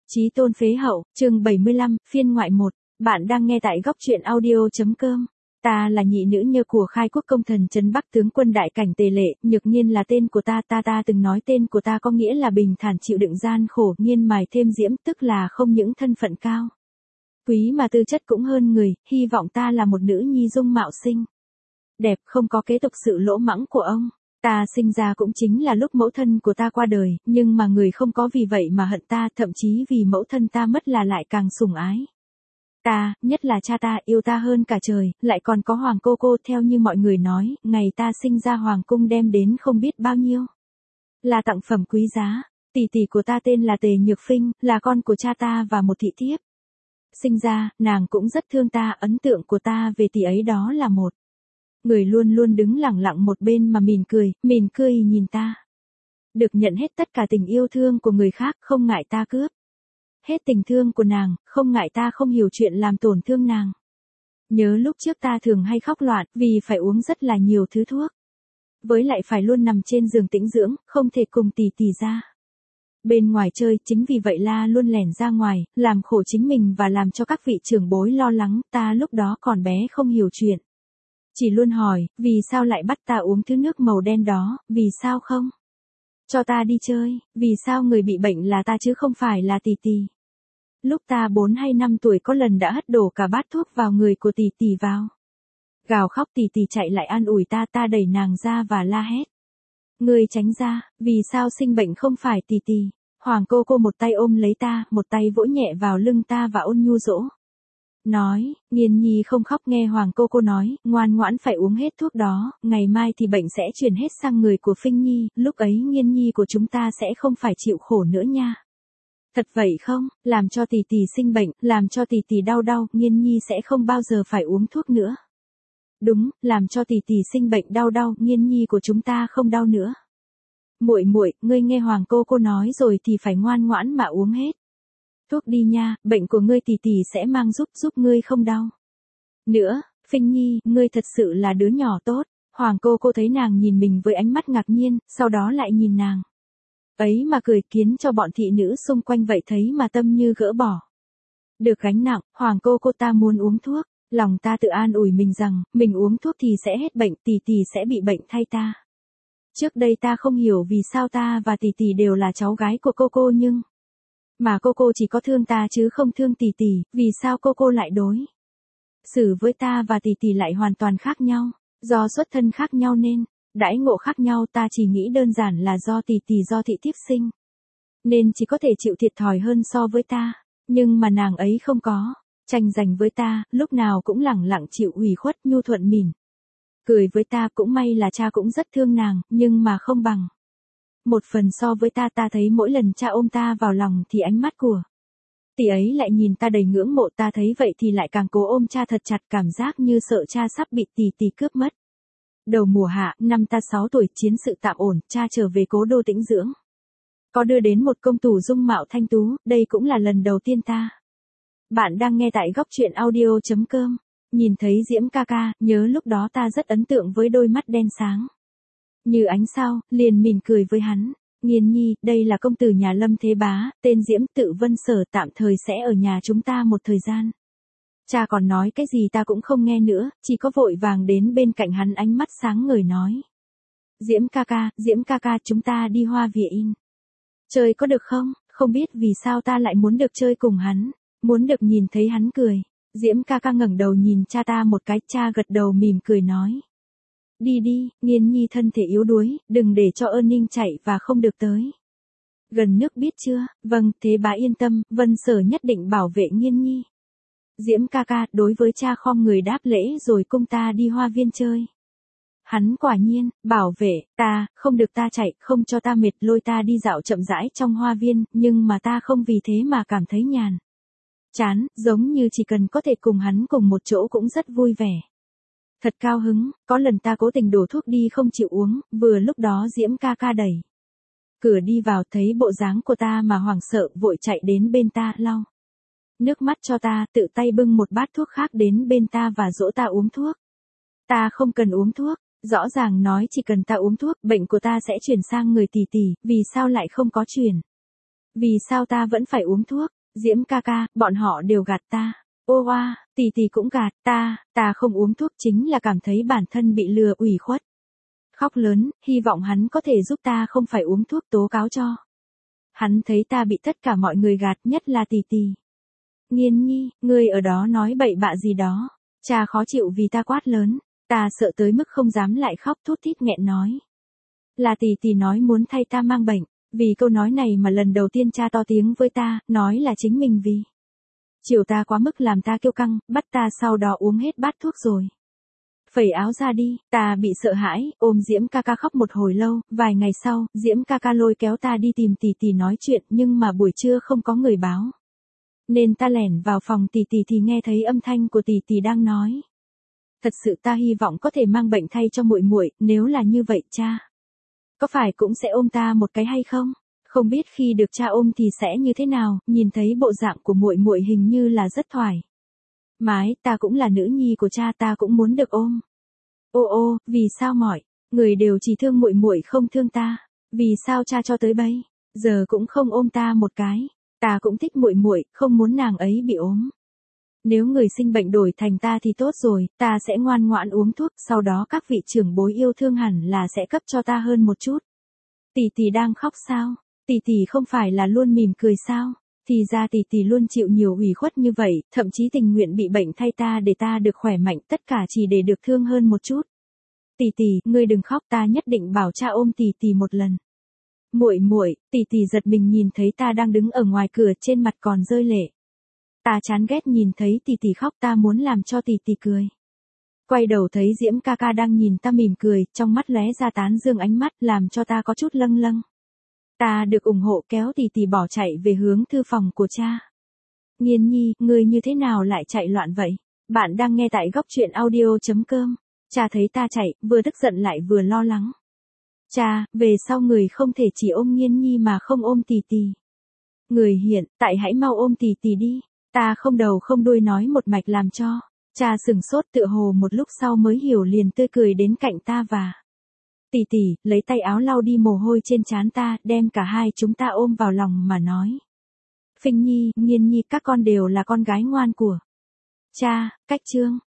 Chí tôn phế hậu, chương 75, phiên ngoại 1. Bạn đang nghe tại góc truyện audio.com. Ta là nhị nữ nhơ của khai quốc công thần trấn Bắc tướng quân đại cảnh Tề Lệ, Nhược Nghiên là tên của ta từng nói tên của ta có nghĩa là bình thản chịu đựng gian khổ, nghiên mài thêm diễm tức là không những thân phận cao quý mà tư chất cũng hơn người, hy vọng ta là một nữ nhi dung mạo xinh đẹp, không có kế tục sự lỗ mãng của ông. Ta sinh ra cũng chính là lúc mẫu thân của ta qua đời, nhưng mà người không có vì vậy mà hận ta, thậm chí vì mẫu thân ta mất là lại càng sủng ái ta, nhất là cha ta yêu ta hơn cả trời, lại còn có hoàng cô theo như mọi người nói, ngày ta sinh ra hoàng cung đem đến không biết bao nhiêu là tặng phẩm quý giá. Tỷ tỷ của ta tên là Tề Nhược Phinh, là con của cha ta và một thị thiếp. Sinh ra, nàng cũng rất thương ta, ấn tượng của ta về tỷ ấy đó là một người luôn luôn đứng lặng lặng một bên mà mỉm cười nhìn ta. Được nhận hết tất cả tình yêu thương của người khác, không ngại ta cướp hết tình thương của nàng, không ngại ta không hiểu chuyện làm tổn thương nàng. Nhớ lúc trước ta thường hay khóc loạn, vì phải uống rất là nhiều thứ thuốc. Với lại phải luôn nằm trên giường tĩnh dưỡng, không thể cùng tỷ tỷ ra bên ngoài chơi, chính vì vậy la luôn lẻn ra ngoài, làm khổ chính mình và làm cho các vị trưởng bối lo lắng, ta lúc đó còn bé không hiểu chuyện. Chỉ luôn hỏi, vì sao lại bắt ta uống thứ nước màu đen đó, vì sao không cho ta đi chơi, vì sao người bị bệnh là ta chứ không phải là tỷ tỷ. Lúc ta 4 hay 5 tuổi có lần đã hất đổ cả bát thuốc vào người của tỷ tỷ vào. Gào khóc tỷ tỷ chạy lại an ủi ta đẩy nàng ra và la hét. Ngươi tránh ra, vì sao sinh bệnh không phải tỷ tỷ. Hoàng cô một tay ôm lấy ta, một tay vỗ nhẹ vào lưng ta và ôn nhu dỗ. Nói, Nghiên nhi không khóc, nghe hoàng cô nói, ngoan ngoãn phải uống hết thuốc đó, ngày mai thì bệnh sẽ chuyển hết sang người của Phinh nhi, lúc ấy Nghiên nhi của chúng ta sẽ không phải chịu khổ nữa nha. Thật vậy không, làm cho tỷ tỷ sinh bệnh, làm cho tỷ tỷ đau, Nghiên nhi sẽ không bao giờ phải uống thuốc nữa. Đúng, làm cho tỷ tỷ sinh bệnh đau, Nghiên nhi của chúng ta không đau nữa. Muội, ngươi nghe hoàng cô nói rồi thì phải ngoan ngoãn mà uống hết thuốc đi nha, bệnh của ngươi tỷ tỷ sẽ mang giúp ngươi không đau nữa. Phinh nhi, ngươi thật sự là đứa nhỏ tốt. Hoàng cô thấy nàng nhìn mình với ánh mắt ngạc nhiên, sau đó lại nhìn nàng ấy mà cười, khiến cho bọn thị nữ xung quanh vậy thấy mà tâm như gỡ bỏ được gánh nặng. Hoàng cô ta muốn uống thuốc, lòng ta tự an ủi mình rằng, mình uống thuốc thì sẽ hết bệnh, tỷ tỷ sẽ bị bệnh thay ta. Trước đây ta không hiểu vì sao ta và tỷ tỷ đều là cháu gái của cô nhưng mà cô chỉ có thương ta chứ không thương tỷ tỷ, vì sao cô lại đối xử với ta và tỷ tỷ lại hoàn toàn khác nhau, do xuất thân khác nhau nên đãi ngộ khác nhau. Ta chỉ nghĩ đơn giản là do tỷ tỷ do thị thiếp sinh nên chỉ có thể chịu thiệt thòi hơn so với ta, nhưng mà nàng ấy không có tranh giành với ta, lúc nào cũng lẳng lặng chịu ủy khuất, nhu thuận mỉm cười với ta. Cũng may là cha cũng rất thương nàng, nhưng mà không bằng một phần so với ta thấy mỗi lần cha ôm ta vào lòng thì ánh mắt của tỷ ấy lại nhìn ta đầy ngưỡng mộ, ta thấy vậy thì lại càng cố ôm cha thật chặt, cảm giác như sợ cha sắp bị tỷ cướp mất. Đầu mùa hạ, năm ta 6 tuổi, chiến sự tạm ổn, cha trở về cố đô tĩnh dưỡng. Có đưa đến một công tử dung mạo thanh tú, đây cũng là lần đầu tiên ta. Bạn đang nghe tại góc truyện audio.com. Nhìn thấy Diễm ca, nhớ lúc đó ta rất ấn tượng với đôi mắt đen sáng như ánh sao, liền mỉm cười với hắn. Nghiên nhi, đây là công tử nhà Lâm Thế Bá, tên Diễm, tự Vân Sở, tạm thời sẽ ở nhà chúng ta một thời gian. Cha còn nói cái gì ta cũng không nghe nữa, chỉ có vội vàng đến bên cạnh hắn, ánh mắt sáng ngời nói. Diễm ca, chúng ta đi Hoa Vỉa In chơi có được không? Không biết vì sao ta lại muốn được chơi cùng hắn, muốn được nhìn thấy hắn cười. Diễm ca ngẩng đầu nhìn cha ta một cái, cha gật đầu mỉm cười nói. Đi, Nghiên nhi thân thể yếu đuối, đừng để cho Ơn Ninh chạy và không được tới gần nước biết chưa? Vâng, Thế Bá yên tâm, Vân Sở nhất định bảo vệ Nghiên nhi. Diễm ca, đối với cha khom người đáp lễ rồi cùng ta đi hoa viên chơi. Hắn quả nhiên bảo vệ ta, không được ta chạy, không cho ta mệt, lôi ta đi dạo chậm rãi trong hoa viên, nhưng mà ta không vì thế mà cảm thấy nhàn chán, giống như chỉ cần có thể cùng hắn cùng một chỗ cũng rất vui vẻ. Thật cao hứng, có lần ta cố tình đổ thuốc đi không chịu uống, vừa lúc đó Diễm ca đẩy cửa đi vào, thấy bộ dáng của ta mà hoảng sợ, vội chạy đến bên ta, lau nước mắt cho ta, tự tay bưng một bát thuốc khác đến bên ta và dỗ ta uống thuốc. Ta không cần uống thuốc, rõ ràng nói chỉ cần ta uống thuốc, bệnh của ta sẽ chuyển sang người tỷ tỷ, vì sao lại không có chuyển? Vì sao ta vẫn phải uống thuốc? Diễm ca ca, bọn họ đều gạt ta. Ô oa, tỷ cũng gạt ta không uống thuốc chính là cảm thấy bản thân bị lừa ủy khuất. Khóc lớn, hy vọng hắn có thể giúp ta không phải uống thuốc tố cáo cho. Hắn thấy ta bị tất cả mọi người gạt, nhất là tỷ. Nghiên nhi, ngươi ở đó nói bậy bạ gì đó. Cha khó chịu vì ta quát lớn, ta sợ tới mức không dám lại khóc, thút thít nghẹn nói. Là tỷ nói muốn thay ta mang bệnh, vì câu nói này mà lần đầu tiên cha to tiếng với ta, nói là chính mình vì chiều ta quá mức làm ta kiêu căng, bắt ta sau đó uống hết bát thuốc rồi. Phẩy áo ra đi, ta bị sợ hãi, ôm Diễm ca ca khóc một hồi lâu, vài ngày sau, Diễm ca ca lôi kéo ta đi tìm tỷ nói chuyện nhưng mà buổi trưa không có người báo. Nên ta lẻn vào phòng tỷ thì nghe thấy âm thanh của tỷ đang nói. Thật sự ta hy vọng có thể mang bệnh thay cho muội muội, nếu là như vậy cha. Có phải cũng sẽ ôm ta một cái hay không? Không biết khi được cha ôm thì sẽ như thế nào, nhìn thấy bộ dạng của muội muội hình như là rất thoải mái, ta cũng là nữ nhi của cha, ta cũng muốn được ôm. Ô, vì sao mọi người đều chỉ thương muội muội không thương ta? Vì sao cha cho tới bây giờ cũng không ôm ta một cái? Ta cũng thích muội muội, không muốn nàng ấy bị ốm. Nếu người sinh bệnh đổi thành ta thì tốt rồi, ta sẽ ngoan ngoãn uống thuốc, sau đó các vị trưởng bối yêu thương hẳn là sẽ cấp cho ta hơn một chút. Tỷ đang khóc sao? Tỷ không phải là luôn mỉm cười sao? Thì ra tỷ luôn chịu nhiều ủy khuất như vậy, thậm chí tình nguyện bị bệnh thay ta để ta được khỏe mạnh, tất cả chỉ để được thương hơn một chút. Tỷ, ngươi đừng khóc, ta nhất định bảo cha ôm tỷ một lần. Muội, tỷ giật mình nhìn thấy ta đang đứng ở ngoài cửa, trên mặt còn rơi lệ. Ta chán ghét nhìn thấy tỷ khóc, ta muốn làm cho tỷ cười. Quay đầu thấy Diễm ca ca đang nhìn ta mỉm cười, trong mắt lóe ra tán dương ánh mắt, làm cho ta có chút lâng lâng. Ta được ủng hộ kéo tỷ bỏ chạy về hướng thư phòng của cha. Nghiên nhi, ngươi như thế nào lại chạy loạn vậy? Bạn đang nghe tại góc truyện audio.com. Cha thấy ta chạy, vừa tức giận lại vừa lo lắng. Cha, về sau người không thể chỉ ôm Nghiên nhi mà không ôm tỷ. Người hiện, tại hãy mau ôm tỷ đi. Ta không đầu không đuôi nói một mạch làm cho. Cha sừng sốt, tựa hồ một lúc sau mới hiểu, liền tươi cười đến cạnh ta và tỷ, lấy tay áo lau đi mồ hôi trên trán ta, đem cả hai chúng ta ôm vào lòng mà nói. Phinh nhi, Nghiên nhi, các con đều là con gái ngoan của cha. Cách chương